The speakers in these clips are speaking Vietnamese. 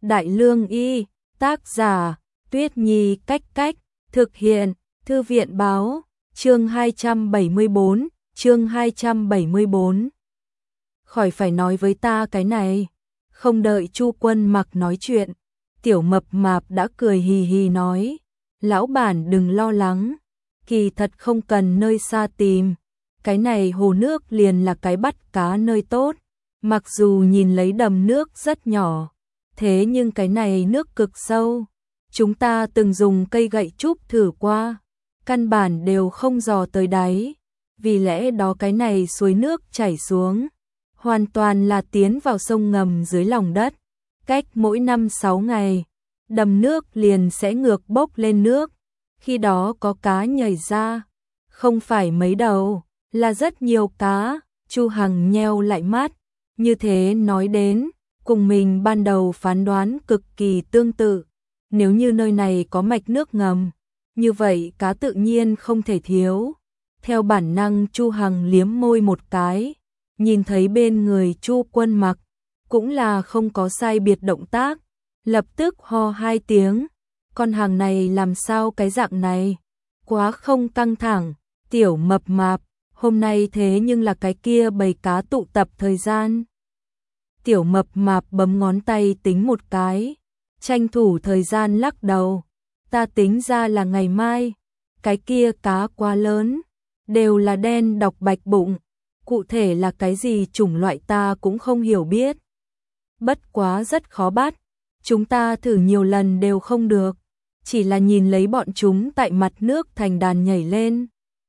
Đại Lương Y, tác giả, Tuyết Nhi Cách Cách, thực hiện, Thư viện Báo, chương 274, chương 274. Khỏi phải nói với ta cái này. Không đợi Chu Quân Mặc nói chuyện, Tiểu Mập Mạp đã cười hì hì nói, lão bản đừng lo lắng, kỳ thật không cần nơi xa tìm, cái này hồ nước liền là cái bắt cá nơi tốt, mặc dù nhìn lấy đầm nước rất nhỏ, thế nhưng cái này nước cực sâu, chúng ta từng dùng cây gậy trúc thử qua, căn bản đều không dò tới đáy, vì lẽ đó cái này suối nước chảy xuống, hoàn toàn là tiến vào sông ngầm dưới lòng đất, cách mỗi 5-6 ngày, đầm nước liền sẽ ngược bốc lên nước, khi đó có cá nhảy ra, không phải mấy đầu, là rất nhiều cá. Chu Hằng nheo lại mắt, như thế nói đến, cùng mình ban đầu phán đoán cực kỳ tương tự, nếu như nơi này có mạch nước ngầm, như vậy cá tự nhiên không thể thiếu. Theo bản năng Chu Hằng liếm môi một cái, nhìn thấy bên người Chu Quân Mặc, cũng là không có sai biệt động tác, lập tức ho 2 tiếng, con hàng này làm sao cái dạng này, quá không căng thẳng, Tiểu Mập Mạp, hôm nay thế nhưng là cái kia bầy cá tụ tập thời gian. Tiểu Mập Mạp bấm ngón tay tính một cái, tranh thủ thời gian lắc đầu, ta tính ra là ngày mai, cái kia cá quá lớn, đều là đen đọc bạch bụng, cụ thể là cái gì chủng loại ta cũng không hiểu biết. Bất quá rất khó bắt, chúng ta thử nhiều lần đều không được, chỉ là nhìn lấy bọn chúng tại mặt nước thành đàn nhảy lên.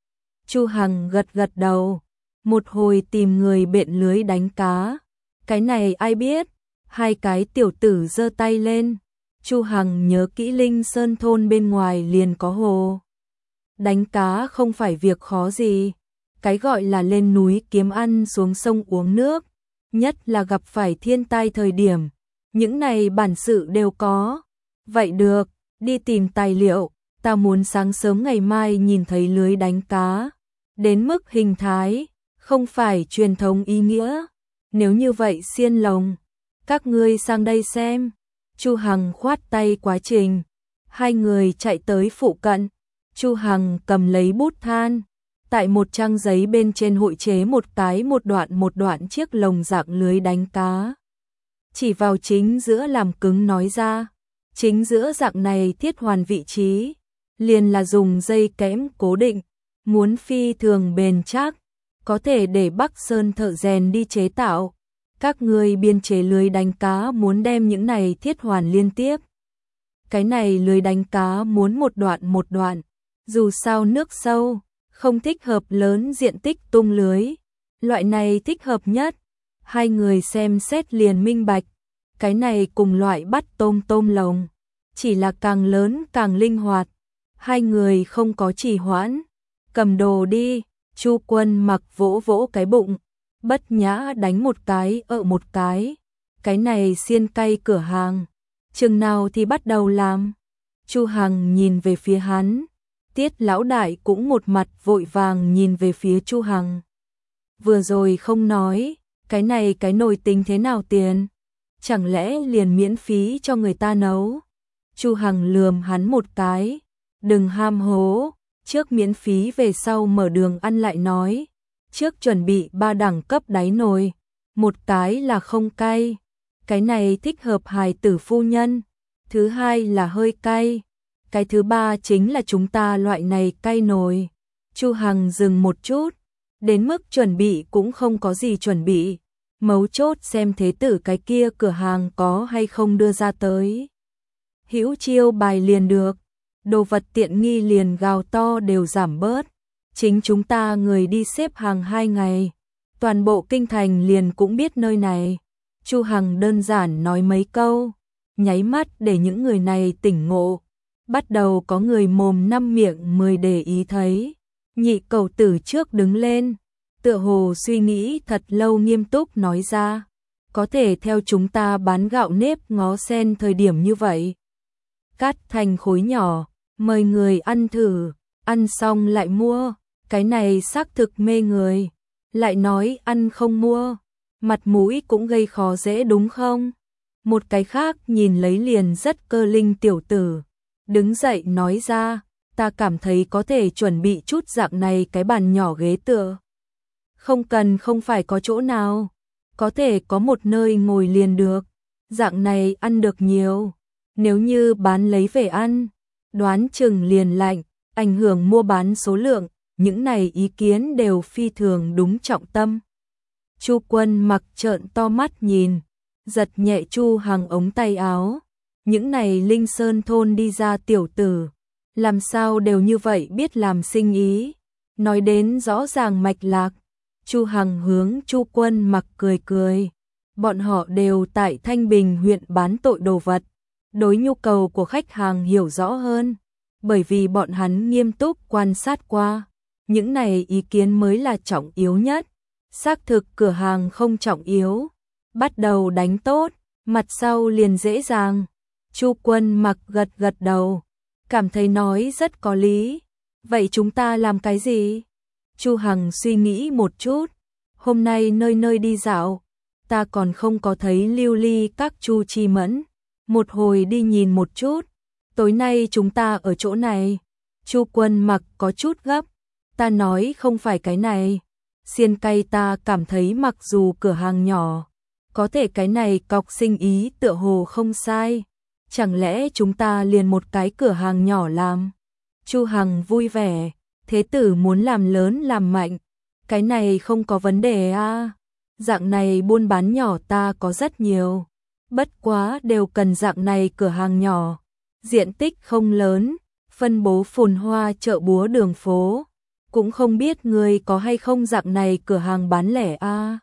Chu Hằng gật gật đầu, một hồi tìm người bện lưới đánh cá, cái này ai biết, hai cái tiểu tử giơ tay lên, Chu Hằng nhớ kỹ Linh Sơn thôn bên ngoài liền có hồ. Đánh cá không phải việc khó gì, cái gọi là lên núi kiếm ăn xuống sông uống nước, nhất là gặp phải thiên tai thời điểm, những này bản sự đều có. Vậy được, đi tìm tài liệu, ta muốn sáng sớm ngày mai nhìn thấy lưới đánh cá, đến mức hình thái, không phải truyền thống ý nghĩa. Nếu như vậy xiên lồng, các ngươi sang đây xem. Chu Hằng khoát tay quá trình, hai người chạy tới phụ cận, Chu Hằng cầm lấy bút than, tại một trang giấy bên trên hội chế một đoạn chiếc lồng dạng lưới đánh cá. Chỉ vào chính giữa làm cứng nói ra, chính giữa dạng này thiết hoàn vị trí, liền là dùng dây kẽm cố định, muốn phi thường bền chắc, có thể để Bắc Sơn thợ rèn đi chế tạo. Các người biên chế lưới đánh cá muốn đem những này thiết hoàn liên tiếp. Cái này lưới đánh cá muốn một đoạn, dù sao nước sâu, không thích hợp lớn diện tích tung lưới, loại này thích hợp nhất. Hai người xem xét liền minh bạch, cái này cùng loại bắt tôm lồng, chỉ là càng lớn càng linh hoạt. Hai người không có trì hoãn, cầm đồ đi. Chu Quân Mặc vỗ vỗ cái bụng, bất nhã đánh một cái một cái này xiên cay cửa hàng, chừng nào thì bắt đầu làm. Chu Hằng nhìn về phía hắn, Tiết lão đại cũng một mặt vội vàng nhìn về phía Chu Hằng. Vừa rồi không nói, cái này cái nồi tính thế nào tiền? Chẳng lẽ liền miễn phí cho người ta nấu? Chu Hằng lườm hắn một cái, đừng ham hố, trước miễn phí về sau mở đường ăn lại nói. Trước chuẩn bị 3 đẳng cấp đáy nồi, một cái là không cay, cái này thích hợp hài tử phu nhân, thứ hai là hơi cay, cái thứ ba chính là chúng ta loại này cay nồi. Chu Hằng dừng một chút, đến mức chuẩn bị cũng không có gì chuẩn bị, mấu chốt xem thế tử cái kia cửa hàng có hay không đưa ra tới. Hữu chiêu bài liền được, đồ vật tiện nghi liền gào to đều giảm bớt. Chính chúng ta người đi xếp hàng 2 ngày, toàn bộ kinh thành liền cũng biết nơi này. Chu Hằng đơn giản nói mấy câu, nháy mắt để những người này tỉnh ngộ. Bắt đầu có người mồm năm miệng 10 để ý thấy. Nhị cầu tử trước đứng lên, tựa hồ suy nghĩ thật lâu nghiêm túc nói ra, có thể theo chúng ta bán gạo nếp ngó sen thời điểm như vậy. Cắt thành khối nhỏ, mời người ăn thử, ăn xong lại mua. Cái này xác thực mê người, lại nói ăn không mua, mặt mũi cũng gây khó dễ đúng không? Một cái khác nhìn lấy liền rất cơ linh tiểu tử, đứng dậy nói ra, ta cảm thấy có thể chuẩn bị chút dạng này cái bàn nhỏ ghế tựa. Không cần, không phải có chỗ nào, có thể có một nơi ngồi liền được, dạng này ăn được nhiều, nếu như bán lấy về ăn, đoán chừng liền lạnh, ảnh hưởng mua bán số lượng, những này ý kiến đều phi thường đúng trọng tâm. Chu Quân Mặc trợn to mắt nhìn, giật nhẹ Chu Hằng ống tay áo, những này Linh Sơn thôn đi ra tiểu tử, làm sao đều như vậy biết làm sinh ý, nói đến rõ ràng mạch lạc. Chu Hằng hướng Chu Quân Mặc cười cười, bọn họ đều tại Thanh Bình huyện bán tội đồ vật, đối nhu cầu của khách hàng hiểu rõ hơn, bởi vì bọn hắn nghiêm túc quan sát qua, những này ý kiến mới là trọng yếu nhất. Xác thực cửa hàng không trọng yếu, bắt đầu đánh tốt, mặt sau liền dễ dàng. Chu Quân Mặc gật gật đầu, cảm thấy nói rất có lý. Vậy chúng ta làm cái gì? Chu Hằng suy nghĩ một chút, hôm nay nơi nơi đi dạo, ta còn không có thấy lưu ly các Chu Chi Mẫn, một hồi đi nhìn một chút, tối nay chúng ta ở chỗ này. Chu Quân Mặc có chút gấp, ta nói không phải cái này, xiên cây ta cảm thấy mặc dù cửa hàng nhỏ, có thể cái này cọc sinh ý tựa hồ không sai, chẳng lẽ chúng ta liền một cái cửa hàng nhỏ làm? Chu Hằng vui vẻ, thế tử muốn làm lớn làm mạnh, cái này không có vấn đề a. Dạng này buôn bán nhỏ ta có rất nhiều, bất quá đều cần dạng này cửa hàng nhỏ, diện tích không lớn, phân bố phồn hoa chợ búa đường phố, cũng không biết người có hay không dạng này cửa hàng bán lẻ a.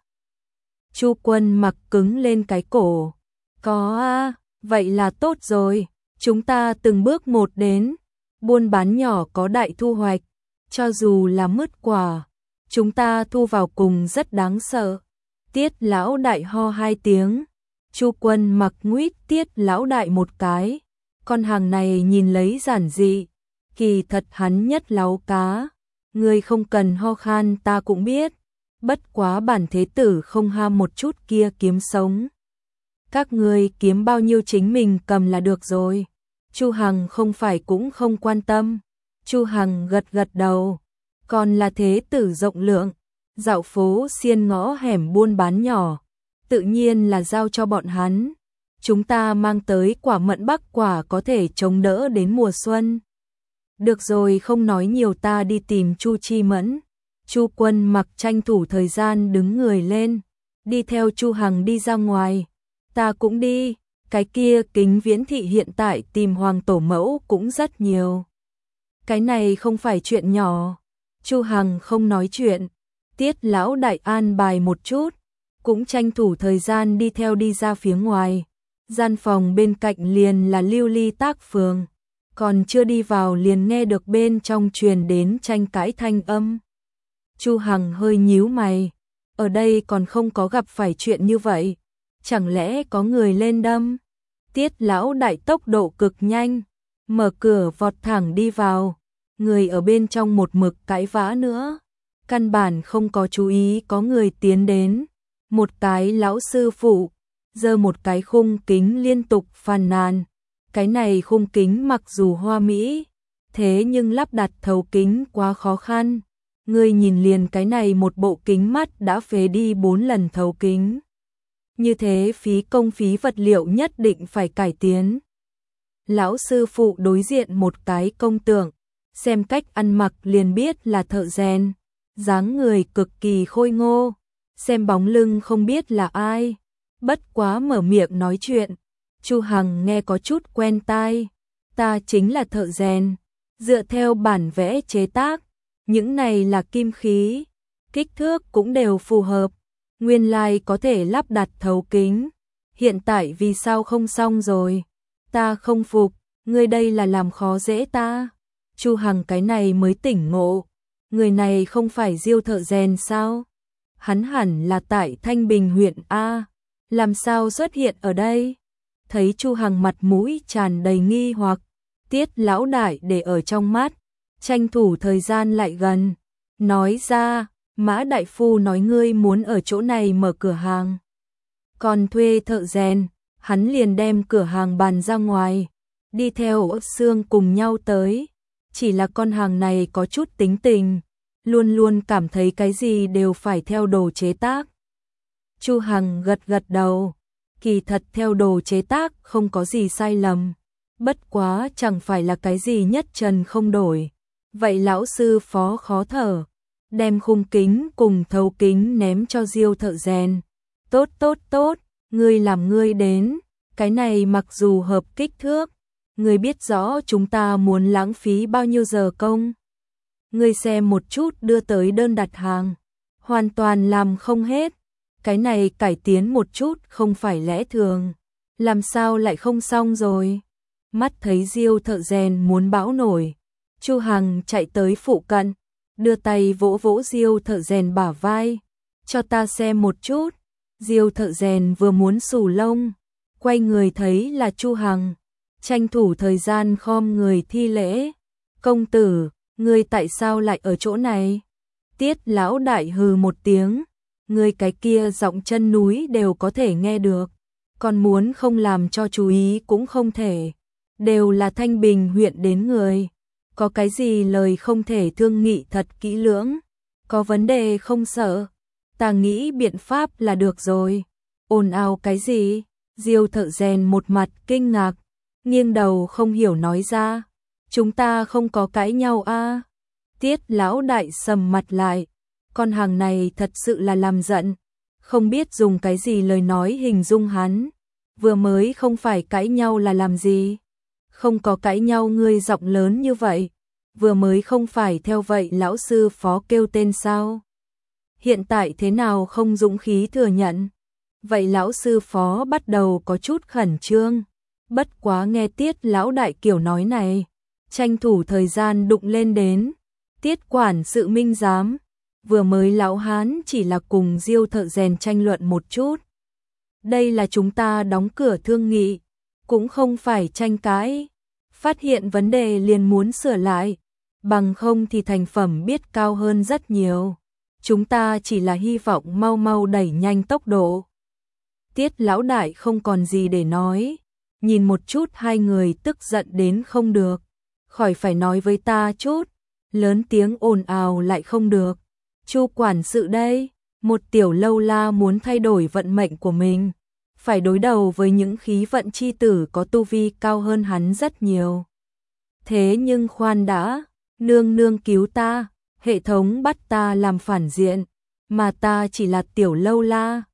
Chu Quân Mặc cứng lên cái cổ, có a, vậy là tốt rồi, chúng ta từng bước một đến, buôn bán nhỏ có đại thu hoạch, cho dù là mứt quả, chúng ta thu vào cùng rất đáng sợ. Tiết lão đại ho hai tiếng, Chu Quân Mặc nguýt Tiết lão đại một cái, con hàng này nhìn lấy giản dị, kỳ thật hắn nhất láu cá, ngươi không cần ho khan ta cũng biết, bất quá bản thế tử không ham một chút kia kiếm sống. Các ngươi kiếm bao nhiêu chính mình cầm là được rồi. Chu Hằng không phải cũng không quan tâm. Chu Hằng gật gật đầu, còn là thế tử rộng lượng, dạo phố xiên ngõ hẻm buôn bán nhỏ, tự nhiên là giao cho bọn hắn. Chúng ta mang tới quả mận bắc quả có thể chống đỡ đến mùa xuân. Được rồi, không nói nhiều, ta đi tìm Chu Chi Mẫn. Chu Quân Mặc tranh thủ thời gian đứng người lên, đi theo Chu Hằng đi ra ngoài. Ta cũng đi, cái kia Kính Viễn thị hiện tại tìm hoàng tổ mẫu cũng rất nhiều. Cái này không phải chuyện nhỏ. Chu Hằng không nói chuyện, Tiết lão đại an bài một chút, cũng tranh thủ thời gian đi theo đi ra phía ngoài. Gian phòng bên cạnh liền là lưu ly tác phường, còn chưa đi vào liền nghe được bên trong truyền đến tranh cãi thanh âm. Chu Hằng hơi nhíu mày, ở đây còn không có gặp phải chuyện như vậy, chẳng lẽ có người lên đâm? Tiết lão đại tốc độ cực nhanh, mở cửa vọt thẳng đi vào, người ở bên trong một mực cãi vã nữa, căn bản không có chú ý có người tiến đến. Một cái lão sư phụ giơ một cái khung kính liên tục phàn nàn, cái này khung kính mặc dù hoa mỹ, thế nhưng lắp đặt thấu kính quá khó khăn. Ngươi nhìn liền cái này một bộ kính mắt đã phế đi 4 lần thấu kính. Như thế phí công phí vật liệu nhất định phải cải tiến. Lão sư phụ đối diện một cái công tượng, xem cách ăn mặc liền biết là thợ rèn, dáng người cực kỳ khôi ngô, xem bóng lưng không biết là ai, bất quá mở miệng nói chuyện. Chu Hằng nghe có chút quen tai, ta chính là thợ rèn, dựa theo bản vẽ chế tác, những này là kim khí, kích thước cũng đều phù hợp, nguyên lai có thể lắp đặt thấu kính, hiện tại vì sao không xong rồi, ta không phục, ngươi đây là làm khó dễ ta. Chu Hằng cái này mới tỉnh ngộ, người này không phải Diêu thợ rèn sao? Hắn hẳn là tại Thanh Bình huyện A, làm sao xuất hiện ở đây? Thấy Chu Hằng mặt mũi tràn đầy nghi hoặc, Tiết lão đại để ở trong mắt, tranh thủ thời gian lại gần, nói ra, Mã đại phu nói ngươi muốn ở chỗ này mở cửa hàng, còn thuê thợ rèn, hắn liền đem cửa hàng bàn ra ngoài, đi theo Ước Xương cùng nhau tới. Chỉ là con hàng này có chút tính tình, luôn luôn cảm thấy cái gì đều phải theo đồ chế tác. Chu Hằng gật gật đầu, kỳ thật theo đồ chế tác không có gì sai lầm, bất quá chẳng phải là cái gì nhất trần không đổi. Vậy lão sư Phó khó thở, đem khung kính cùng thấu kính ném cho Diêu thợ rèn. Tốt tốt tốt, ngươi làm ngươi đến, cái này mặc dù hợp kích thước, ngươi biết rõ chúng ta muốn lãng phí bao nhiêu giờ công. Ngươi xem một chút đưa tới đơn đặt hàng, hoàn toàn làm không hết, cái này cải tiến một chút không phải lẽ thường, làm sao lại không xong rồi. Mắt thấy Diêu thợ rèn muốn bão nổi, Chu Hằng chạy tới phụ cận, đưa tay vỗ vỗ Diêu thợ rèn bả vai, cho ta xem một chút. Diêu thợ rèn vừa muốn xù lông, quay người thấy là Chu Hằng, tranh thủ thời gian khom người thi lễ. Công tử, ngươi tại sao lại ở chỗ này? Tiết lão đại hừ một tiếng, ngươi cái kia giọng chân núi đều có thể nghe được, còn muốn không làm cho chú ý cũng không thể, đều là Thanh Bình huyện đến người, có cái gì lời không thể thương nghị thật kỹ lưỡng, có vấn đề không sợ, ta nghĩ biện pháp là được rồi. Ồn ào cái gì? Diêu thợ rèn một mặt kinh ngạc, nghiêng đầu không hiểu nói ra, chúng ta không có cãi nhau a. Tiết lão đại sầm mặt lại, con hàng này thật sự là làm giận, không biết dùng cái gì lời nói hình dung hắn, vừa mới không phải cãi nhau là làm gì? Không có cãi nhau ngươi giọng lớn như vậy, vừa mới không phải theo vậy lão sư Phó kêu tên sao? Hiện tại thế nào không dũng khí thừa nhận? Vậy lão sư Phó bắt đầu có chút khẩn trương, bất quá nghe Tiết lão đại kiểu nói này, tranh thủ thời gian đụng lên đến. Tiết quản sự minh giám, vừa mới lão hán chỉ là cùng Diêu thợ rèn tranh luận một chút. Đây là chúng ta đóng cửa thương nghị, cũng không phải tranh cãi, phát hiện vấn đề liền muốn sửa lại, bằng không thì thành phẩm biết cao hơn rất nhiều. Chúng ta chỉ là hy vọng mau mau đẩy nhanh tốc độ. Tiết lão đại không còn gì để nói, nhìn một chút hai người tức giận đến không được, khỏi phải nói với ta chút, lớn tiếng ồn ào lại không được. Chu quản sự đây, một tiểu lâu la muốn thay đổi vận mệnh của mình, phải đối đầu với những khí vận chi tử có tu vi cao hơn hắn rất nhiều. Thế nhưng khoan đã, nương nương cứu ta, hệ thống bắt ta làm phản diện, mà ta chỉ là tiểu lâu la,